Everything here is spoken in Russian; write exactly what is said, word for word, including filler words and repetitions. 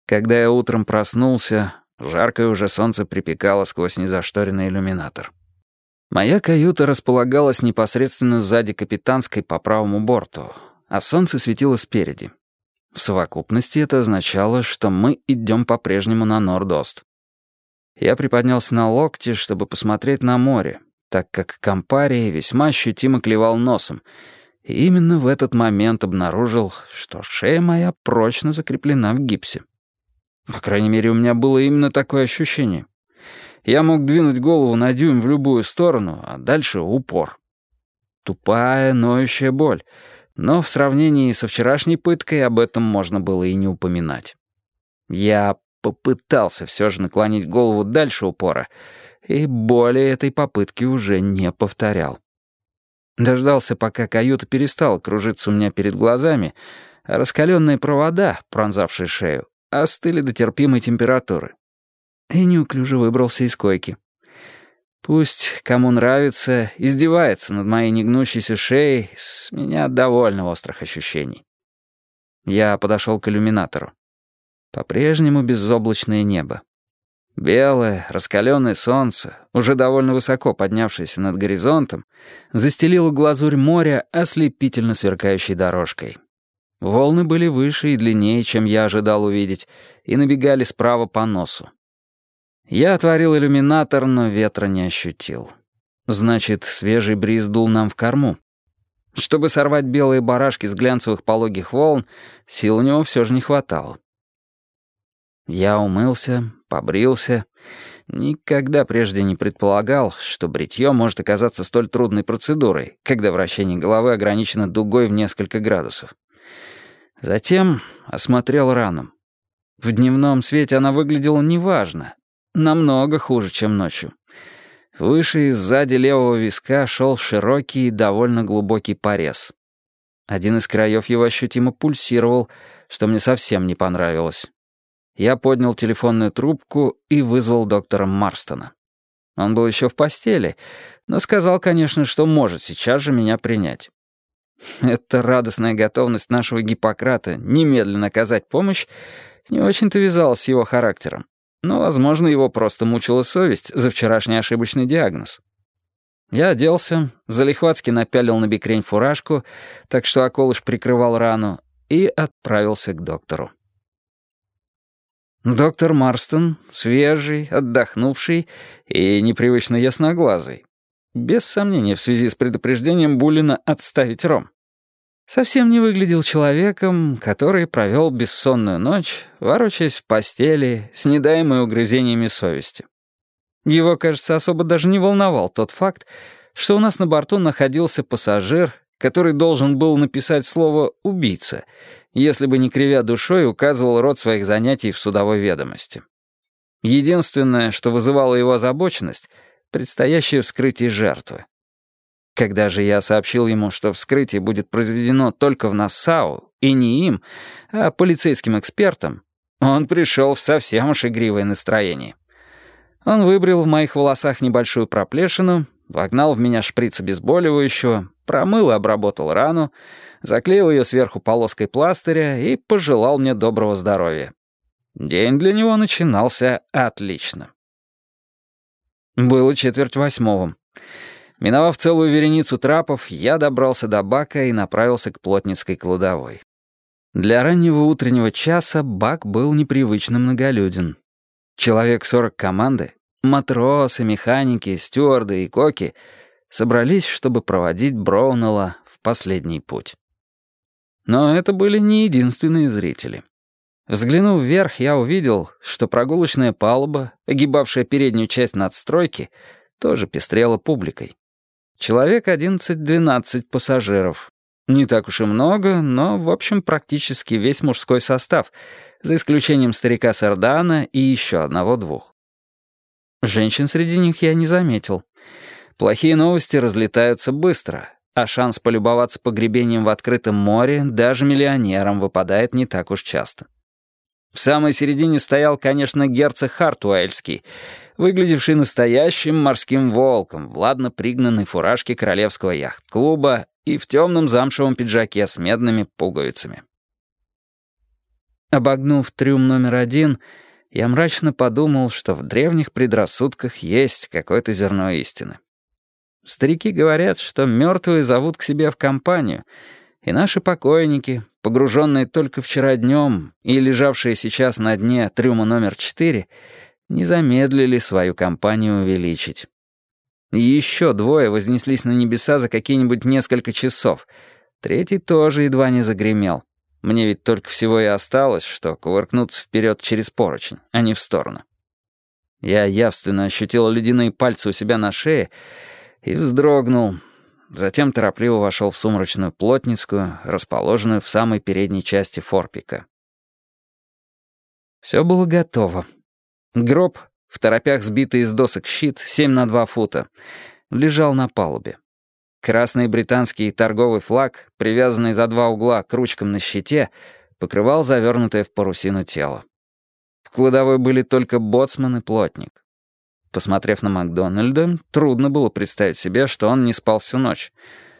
Когда я утром проснулся, жаркое уже солнце припекало сквозь незашторенный иллюминатор. Моя каюта располагалась непосредственно сзади капитанской по правому борту, а солнце светило спереди. В совокупности это означало, что мы идем по-прежнему на Норд-Ост. Я приподнялся на локте, чтобы посмотреть на море, так как Кампари весьма ощутимо клевал носом, и именно в этот момент обнаружил, что шея моя прочно закреплена в гипсе. По крайней мере, у меня было именно такое ощущение. Я мог двинуть голову на дюйм в любую сторону, а дальше упор. Тупая, ноющая боль. Но в сравнении со вчерашней пыткой об этом можно было и не упоминать. Я попытался все же наклонить голову дальше упора, и боли этой попытки уже не повторял. Дождался, пока каюта перестала кружиться у меня перед глазами, а раскаленные провода, пронзавшие шею, остыли до терпимой температуры. И неуклюже выбрался из койки. Пусть, кому нравится, издевается над моей негнущейся шеей, с меня довольно острых ощущений. Я подошел к иллюминатору. По-прежнему безоблачное небо. Белое, раскаленное солнце, уже довольно высоко поднявшееся над горизонтом, застелило глазурь моря ослепительно сверкающей дорожкой. Волны были выше и длиннее, чем я ожидал увидеть, и набегали справа по носу. Я отворил иллюминатор, но ветра не ощутил. Значит, свежий бриз дул нам в корму. Чтобы сорвать белые барашки с глянцевых пологих волн, сил у него все же не хватало. Я умылся, побрился. Никогда прежде не предполагал, что бритье может оказаться столь трудной процедурой, когда вращение головы ограничено дугой в несколько градусов. Затем осмотрел рану. В дневном свете она выглядела неважно, намного хуже, чем ночью. Выше и сзади левого виска шел широкий и довольно глубокий порез. Один из краев его ощутимо пульсировал, что мне совсем не понравилось. Я поднял телефонную трубку и вызвал доктора Марстона. Он был еще в постели, но сказал, конечно, что может сейчас же меня принять. Эта радостная готовность нашего Гиппократа немедленно оказать помощь не очень-то вязалась с его характером, но, возможно, его просто мучила совесть за вчерашний ошибочный диагноз. Я оделся, залихватски напялил на бекрень фуражку, так что околыш прикрывал рану, и отправился к доктору. Доктор Марстон, свежий, отдохнувший и непривычно ясноглазый. Без сомнения, в связи с предупреждением Буллина отставить ром. Совсем не выглядел человеком, который провел бессонную ночь, ворочаясь в постели, с недаемой угрызениями совести. Его, кажется, особо даже не волновал тот факт, что у нас на борту находился пассажир, который должен был написать слово «убийца», если бы не кривя душой указывал род своих занятий в судовой ведомости. Единственное, что вызывало его озабоченность — предстоящее вскрытие жертвы. Когда же я сообщил ему, что вскрытие будет произведено только в Нассау, и не им, а полицейским экспертам, он пришел в совсем уж игривое настроение. Он выбрил в моих волосах небольшую проплешину, вогнал в меня шприц обезболивающего, промыл и обработал рану, заклеил ее сверху полоской пластыря и пожелал мне доброго здоровья. День для него начинался отлично. Было четверть восьмого. Миновав целую вереницу трапов, я добрался до бака и направился к плотницкой кладовой. Для раннего утреннего часа бак был непривычно многолюден. Человек сорок команды, матросы, механики, стюарды и коки собрались, чтобы проводить Броунелла в последний путь. Но это были не единственные зрители. Взглянув вверх, я увидел, что прогулочная палуба, огибавшая переднюю часть надстройки, тоже пестрела публикой. Человек одиннадцать-двенадцать пассажиров. Не так уж и много, но, в общем, практически весь мужской состав, за исключением старика Сардана и еще одного-двух. Женщин среди них я не заметил. Плохие новости разлетаются быстро, а шанс полюбоваться погребением в открытом море даже миллионерам выпадает не так уж часто. В самой середине стоял, конечно, герцог Хартуэльский, выглядевший настоящим морским волком в ладно пригнанной фуражке королевского яхт-клуба и в темном замшевом пиджаке с медными пуговицами. Обогнув трюм номер один, я мрачно подумал, что в древних предрассудках есть какое-то зерно истины. Старики говорят, что мертвые зовут к себе в компанию, и наши покойники, погруженные только вчера днем и лежавшие сейчас на дне трюма номер четыре, не замедлили свою компанию увеличить. Еще двое вознеслись на небеса за какие-нибудь несколько часов. Третий тоже едва не загремел. Мне ведь только всего и осталось, что кувыркнуться вперед через поручень, а не в сторону. Я явственно ощутил ледяные пальцы у себя на шее и вздрогнул. Затем торопливо вошел в сумрачную плотницкую, расположенную в самой передней части форпика. Все было готово. Гроб, в торопях сбитый из досок щит, семь на два фута, лежал на палубе. Красный британский торговый флаг, привязанный за два угла к ручкам на щите, покрывал завернутое в парусину тело. В кладовой были только боцман и плотник. Посмотрев на Макдональда, трудно было представить себе, что он не спал всю ночь.